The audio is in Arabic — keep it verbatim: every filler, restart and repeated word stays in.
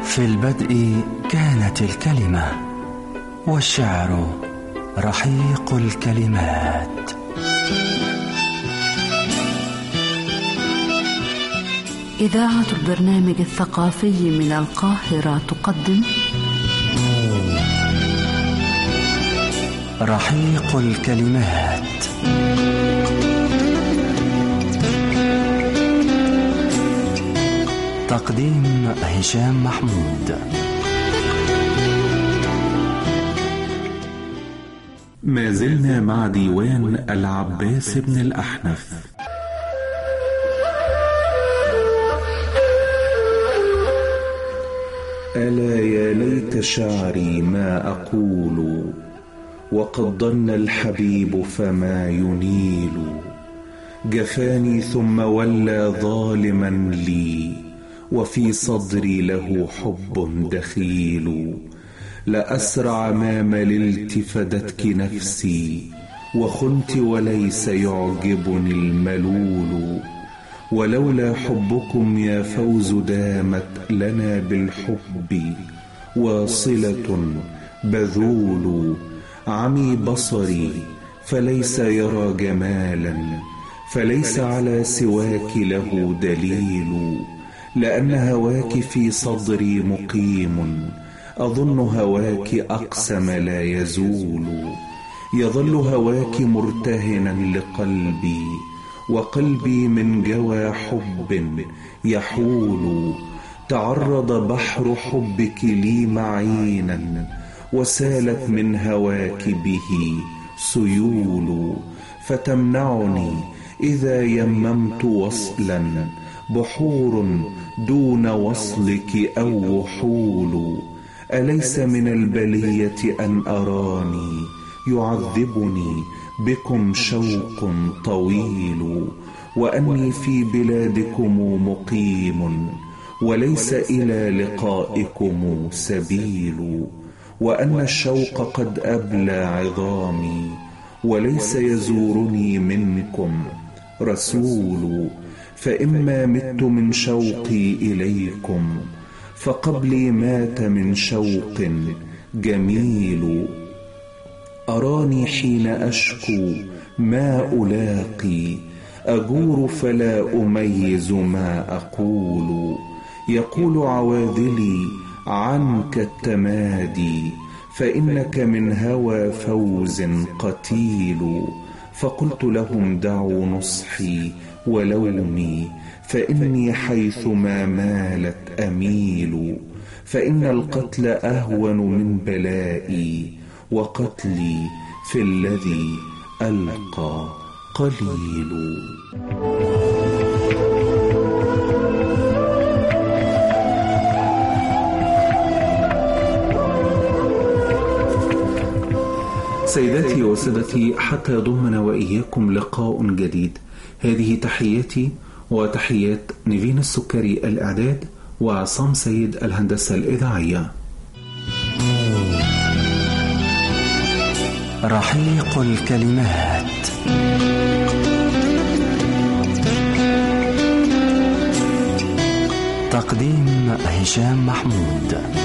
في البدء كانت الكلمة، والشعر رحيق الكلمات. إذاعة البرنامج الثقافي من القاهرة تقدم رحيق الكلمات. تقديم هشام محمود. ما زلنا مع ديوان العباس بن الأحنف. ألا يا ليت شعري ما أقول، وقد ضن الحبيب فما ينيل. جفاني ثم ولى ظالما لي، وفي صدري له حب دخيل. لأسرع ما مللت فدتك نفسي، وخنت وليس يعجبني الملول. ولولا حبكم يا فوز دامت لنا بالحب واصلة بذول. عمي بصري فليس يرى جمالا، فليس على سواك له دليل. لأن هواك في صدري مقيم، أظن هواك أقسم لا يزول. يظل هواك مرتهنا لقلبي، وقلبي من جوى حب يحول. تعرض بحر حبك لي معينا، وسالت من هواك به سيول. فتمنعني إذا يممت وصلا، بحور دون وصلك أو وحول. أليس من البلية أن أراني يعذبني بكم شوق طويل، وأني في بلادكم مقيم، وليس إلى لقائكم سبيل. وأن الشوق قد أبلى عظامي، وليس يزورني منكم رسول. فإما مت من شوقي إليكم، فقبلي مات من شوق جميل. أراني حين أشكو ما ألاقي، أجور فلا أميز ما أقول. يقول عواذلي عنك التمادي، فإنك من هوى فوز قتيل. فقلت لهم دعوا نصحي ولومي، فإني حيثما مالت أميل. فإن القتل أهون من بلائي، وقتلي في الذي ألقى قليل. سيداتي وسادتي، حتى يضمنا وإياكم لقاء جديد. هذه تحياتي وتحيات نيفين السكري الإعداد، وعصام سيد الهندسة الإذاعية. رحيق الكلمات. تقديم هشام محمود.